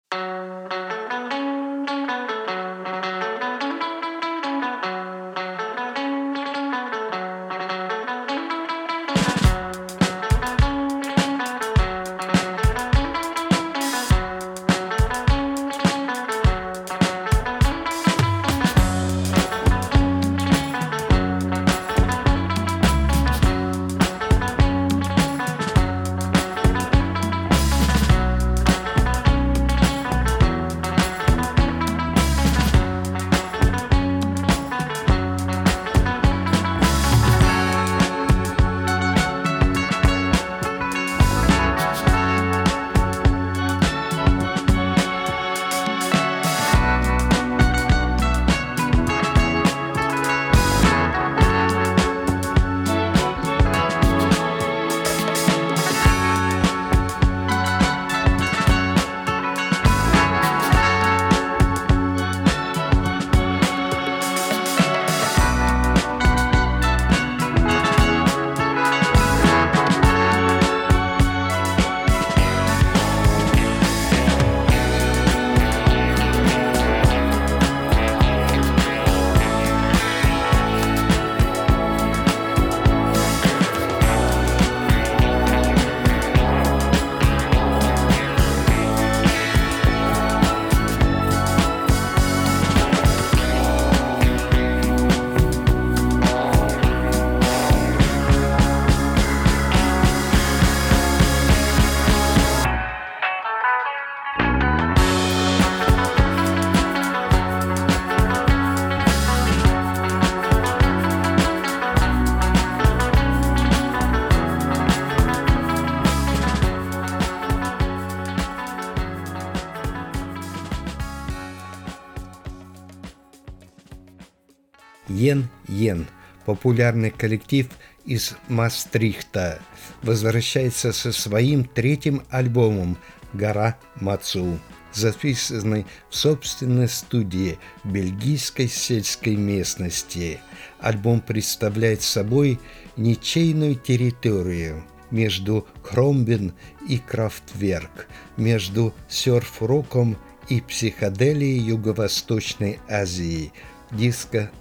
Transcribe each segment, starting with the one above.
Йен, популярный коллектив из Маастрихта, возвращается со своим третьим альбомом «Гора Мацу», записанный в собственной студии в бельгийской сельской местности. Альбом представляет собой ничейную территорию между Кромбен и Крафтверк, между сёрф-роком и психоделией Юго-Восточной Азии, диско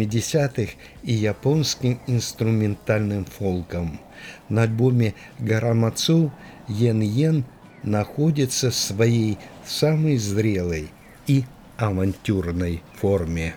80-х и японским инструментальным фолком. На альбоме «Гора Мацу» Йен находится в своей самой зрелой и авантюрной форме.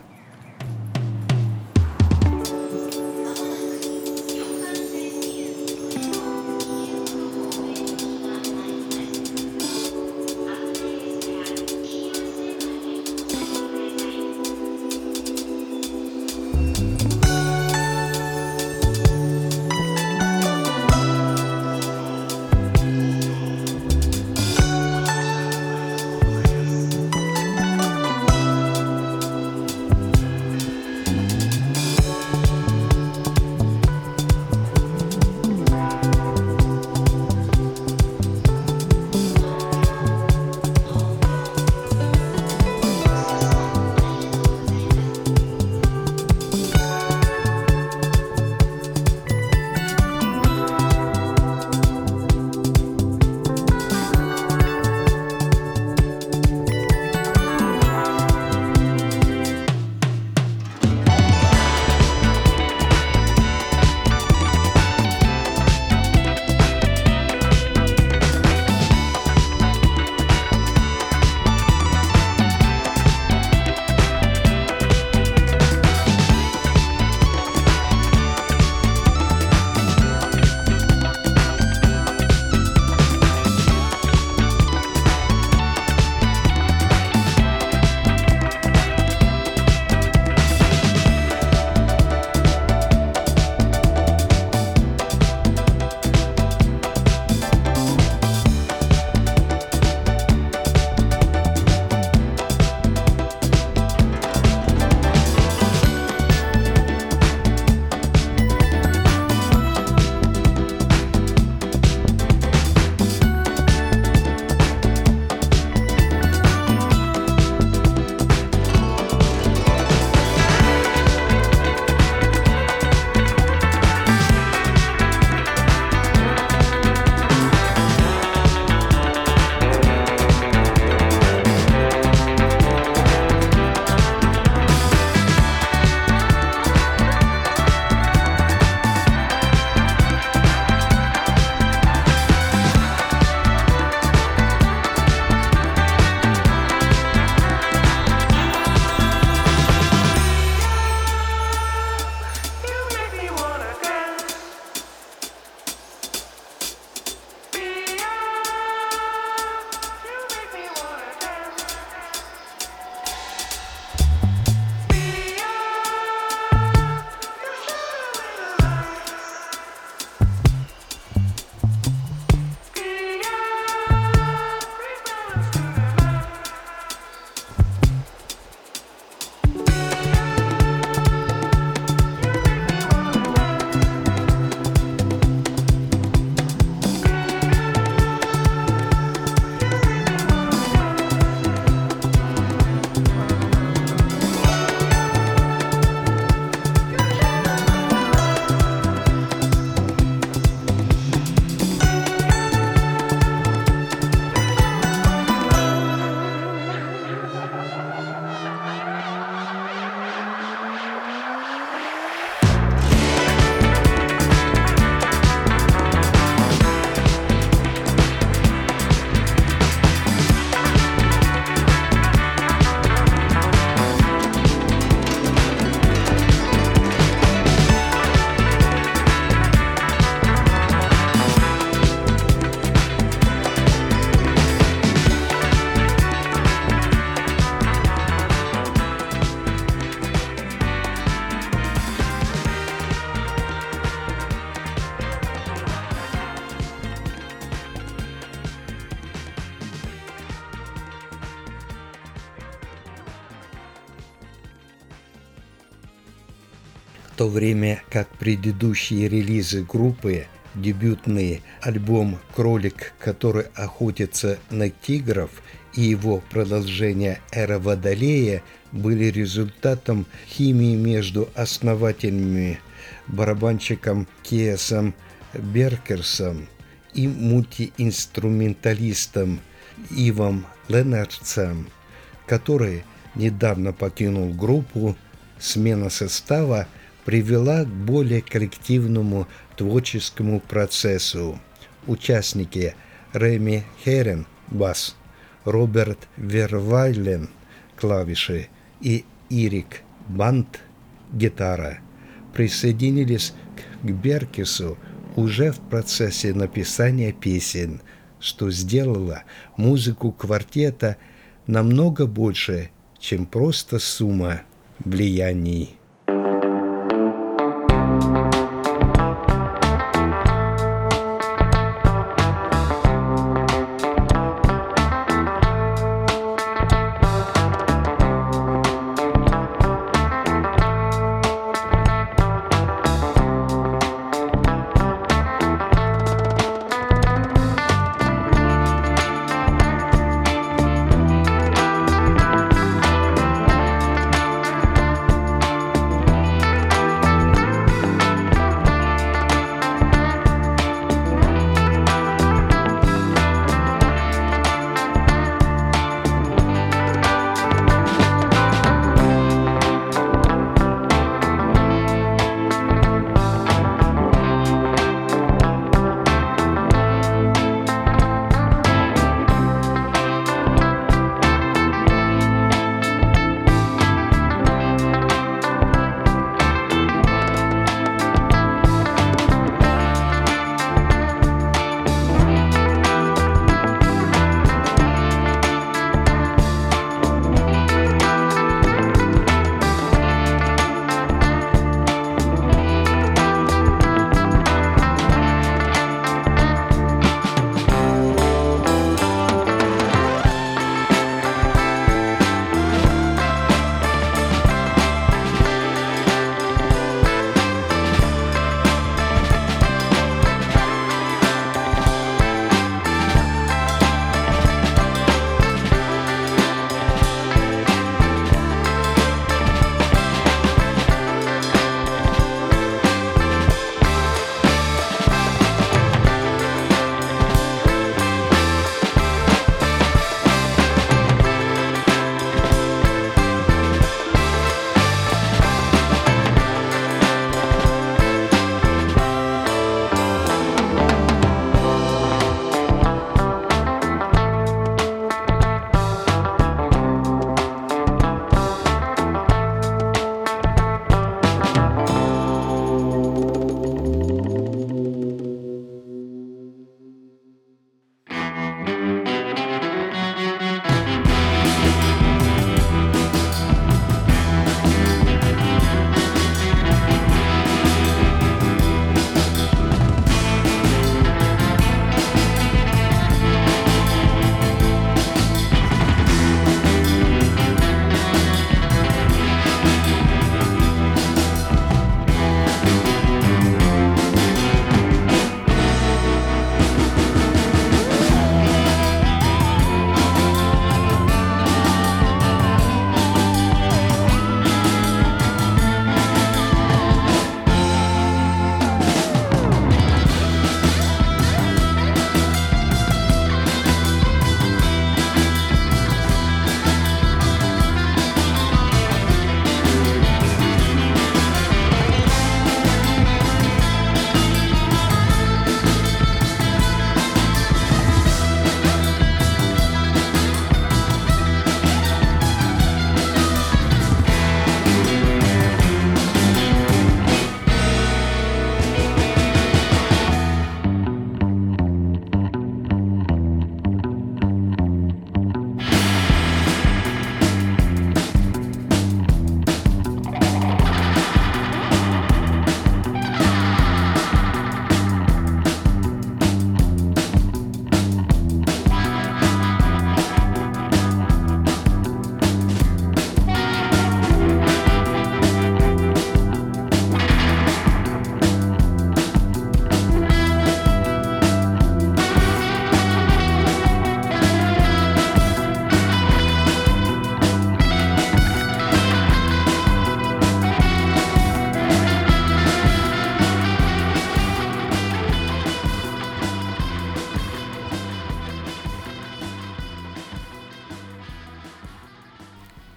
то время как предыдущие релизы группы, дебютный альбом «Кролик, который охотится на тигров» и его продолжение «Эра Водолея» были результатом химии между основателями барабанщиком Киасом Беркерсом и мультиинструменталистом Ивом Леннартсом, который недавно покинул группу. Смена состава привела к более коллективному творческому процессу. Участники Реми Херен – бас, Роберт Вервайлен – клавиши и Ирик Бант – гитара – присоединились к Беркесу уже в процессе написания песен, что сделало музыку квартета намного больше, чем просто сумма влияний.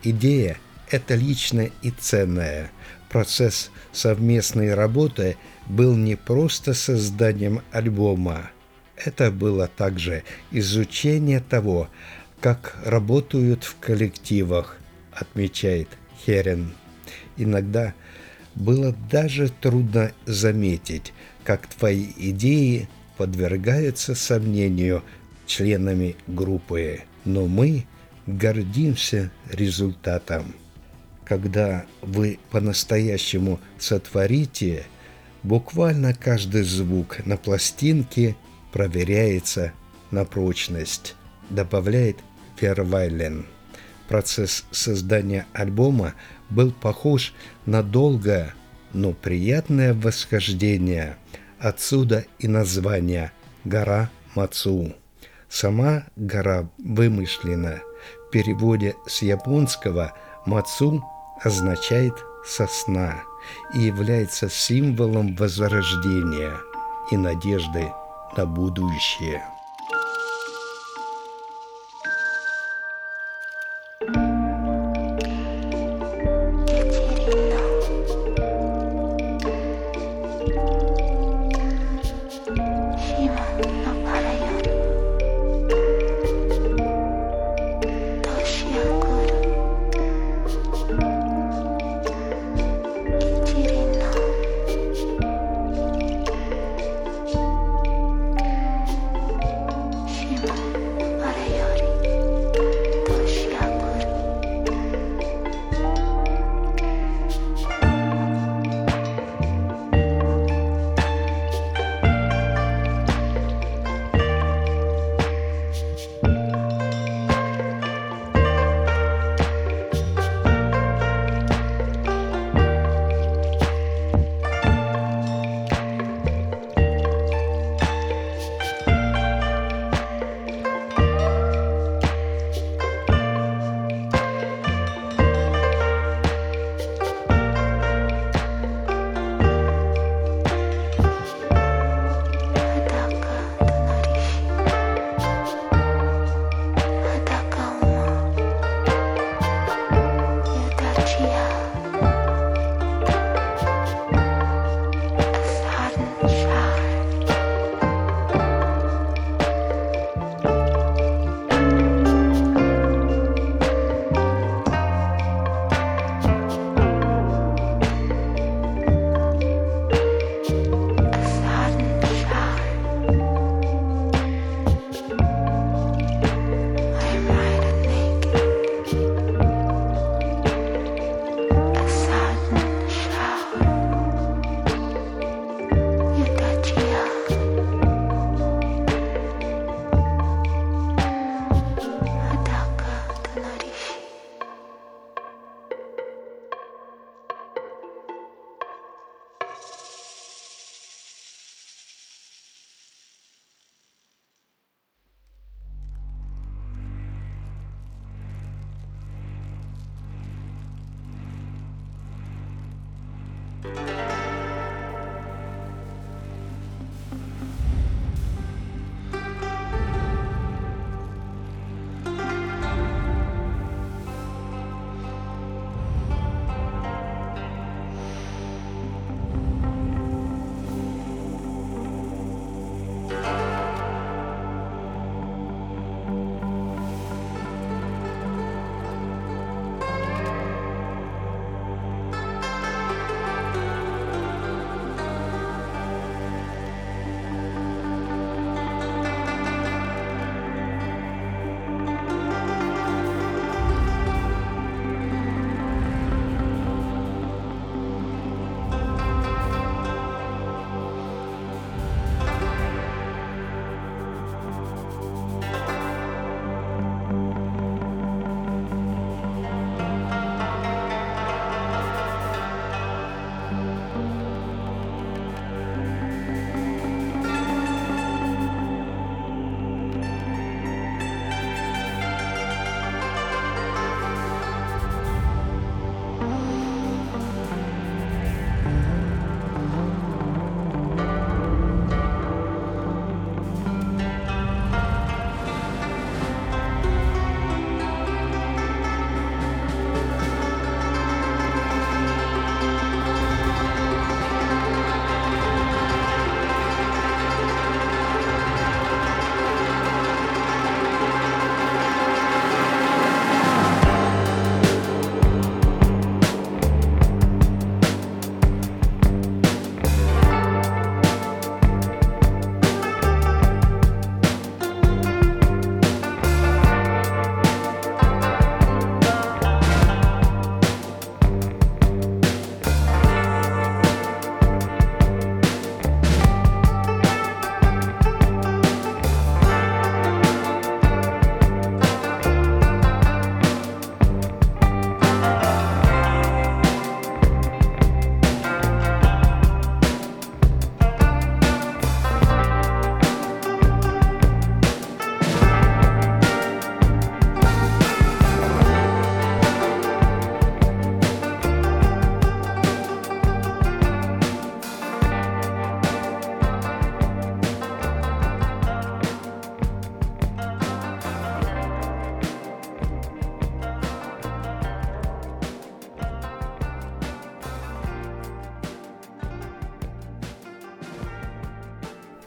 Идея – это личное и ценное. Процесс совместной работы был не просто созданием альбома. Это было также изучение того, как работают в коллективах, отмечает Херен. Иногда было даже трудно заметить, как твои идеи подвергаются сомнению членами группы, но мы гордимся результатом. Когда вы по-настоящему сотворите, буквально каждый звук на пластинке проверяется на прочность, добавляет Фервайлен. Процесс создания альбома был похож на долгое, но приятное восхождение. Отсюда и название «Гора Мацу». Сама гора вымышлена. В переводе с японского «мацу» означает «сосна» и является символом возрождения и надежды на будущее.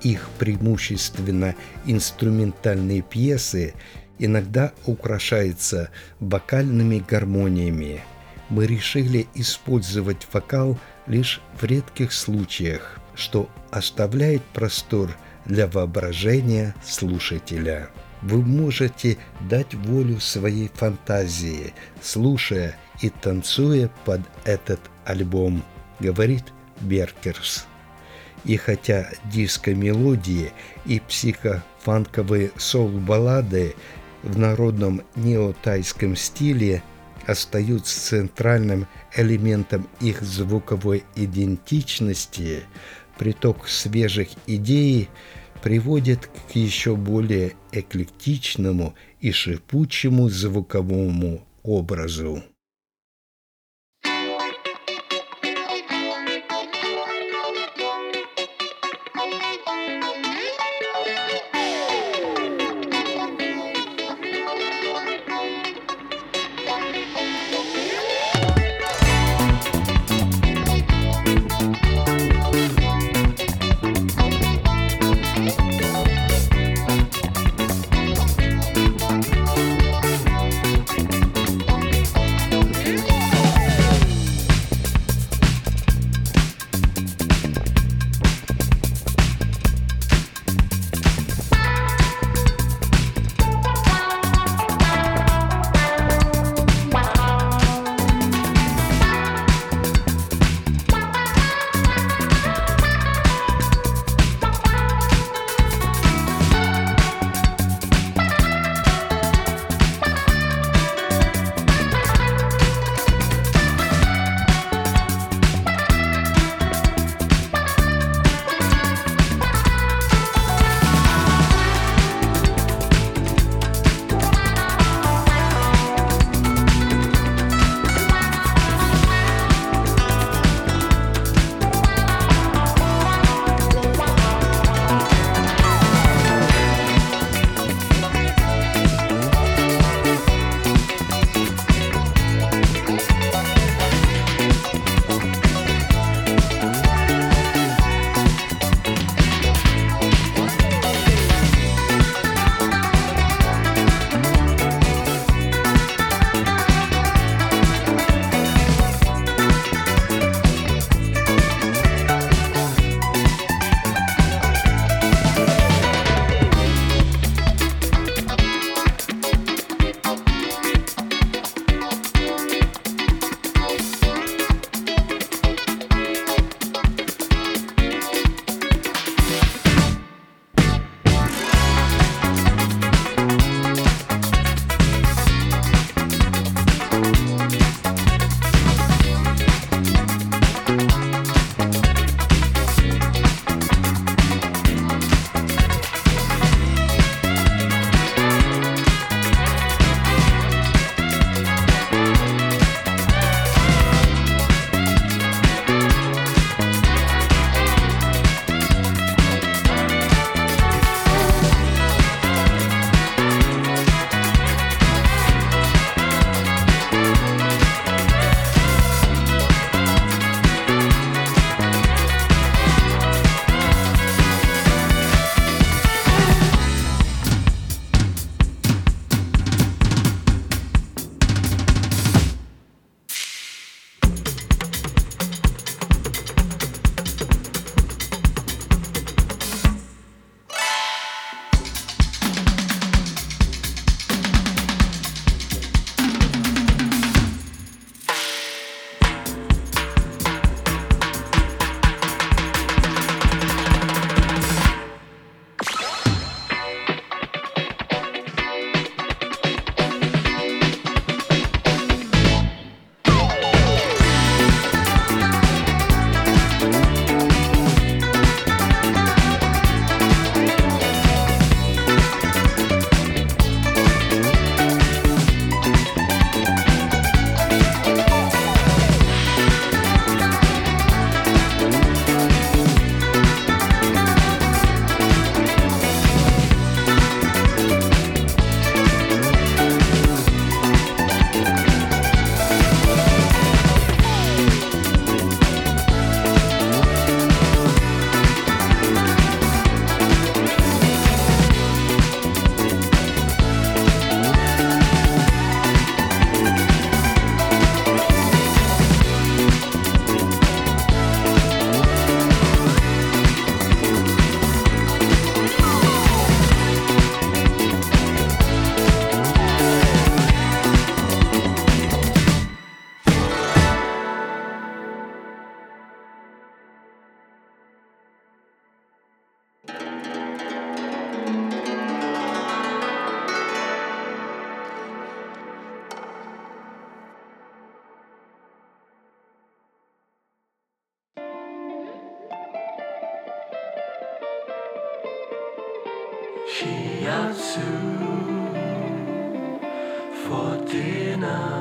их преимущественно инструментальные пьесы иногда украшаются вокальными гармониями. Мы решили использовать вокал лишь в редких случаях, что оставляет простор для воображения слушателя. Вы можете дать волю своей фантазии, слушая и танцуя под этот альбом, говорит Беркерс. И хотя диско-мелодии и психофанковые соул-баллады в народном неотайском стиле остаются центральным элементом их звуковой идентичности, приток свежих идей приводит к еще более эклектичному и шипучему звуковому образу. shiatsu for dinner.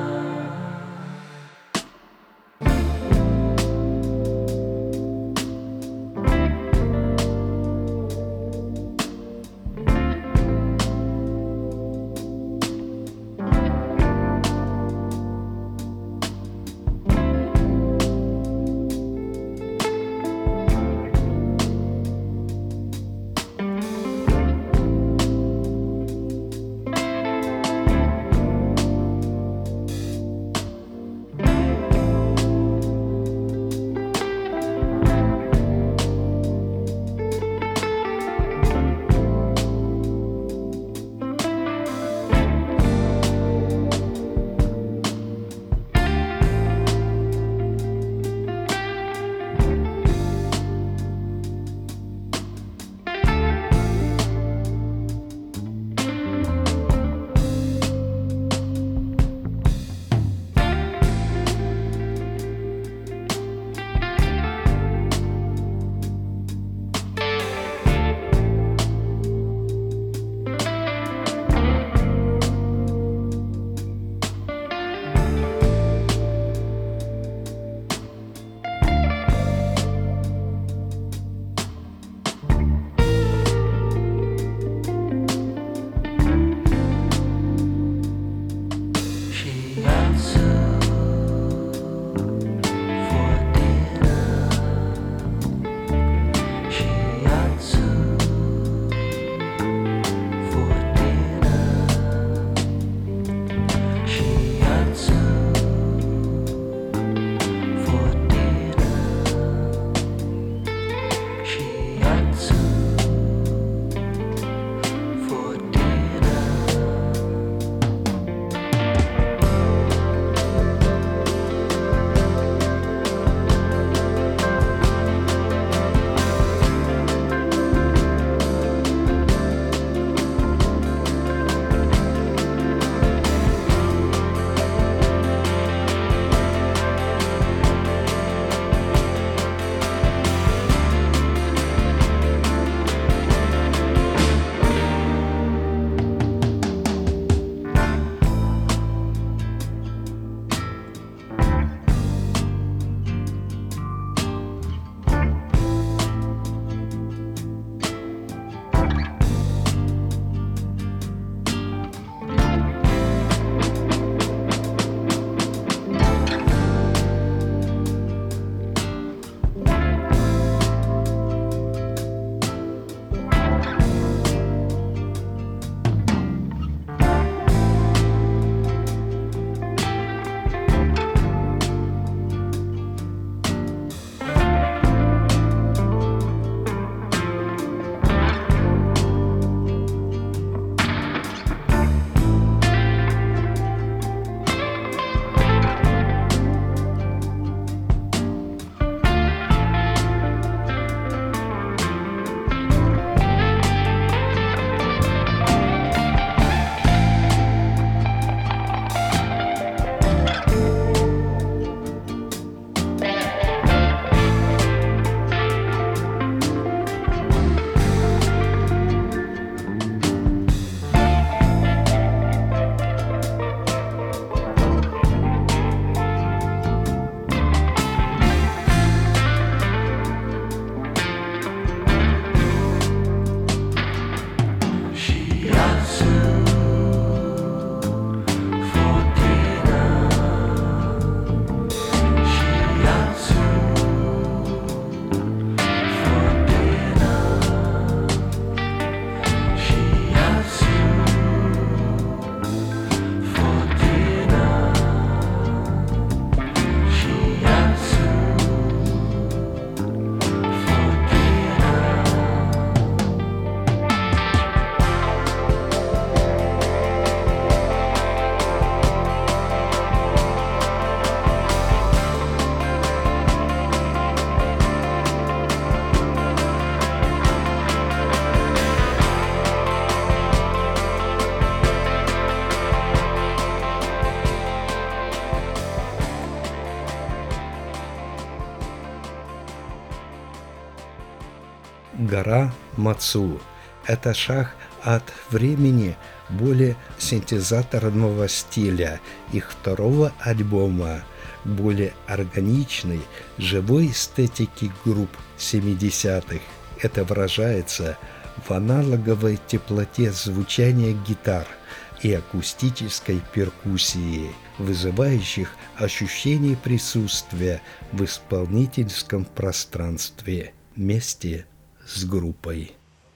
Гора Мацу – это шах от времени более синтезаторного стиля их второго альбома, более органичной, живой эстетики групп 70-х. Это выражается в аналоговой теплоте звучания гитар и акустической перкуссии, вызывающих ощущение присутствия в исполнительском пространстве вместе с группой.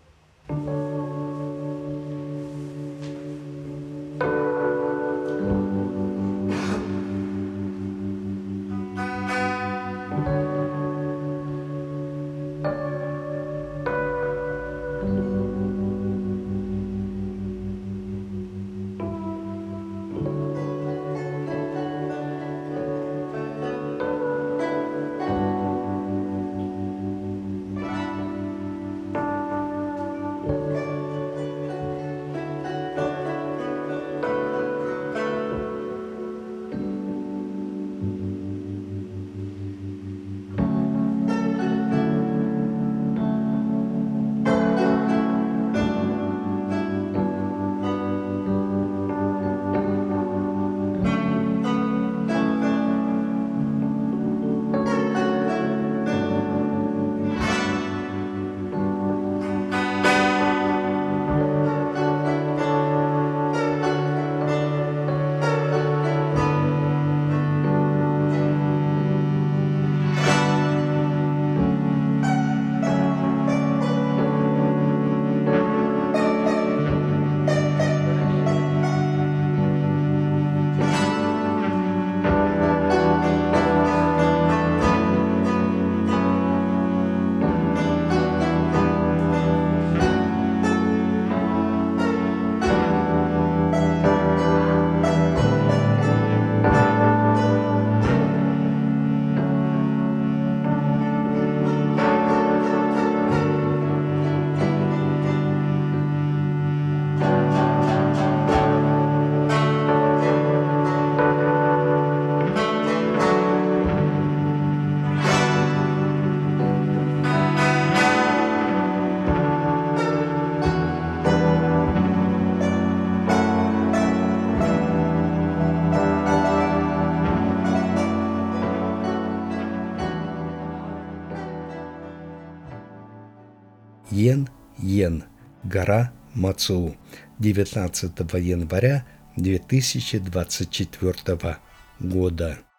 Йен-Йен. Гора Мацу. 19 января 2024 года.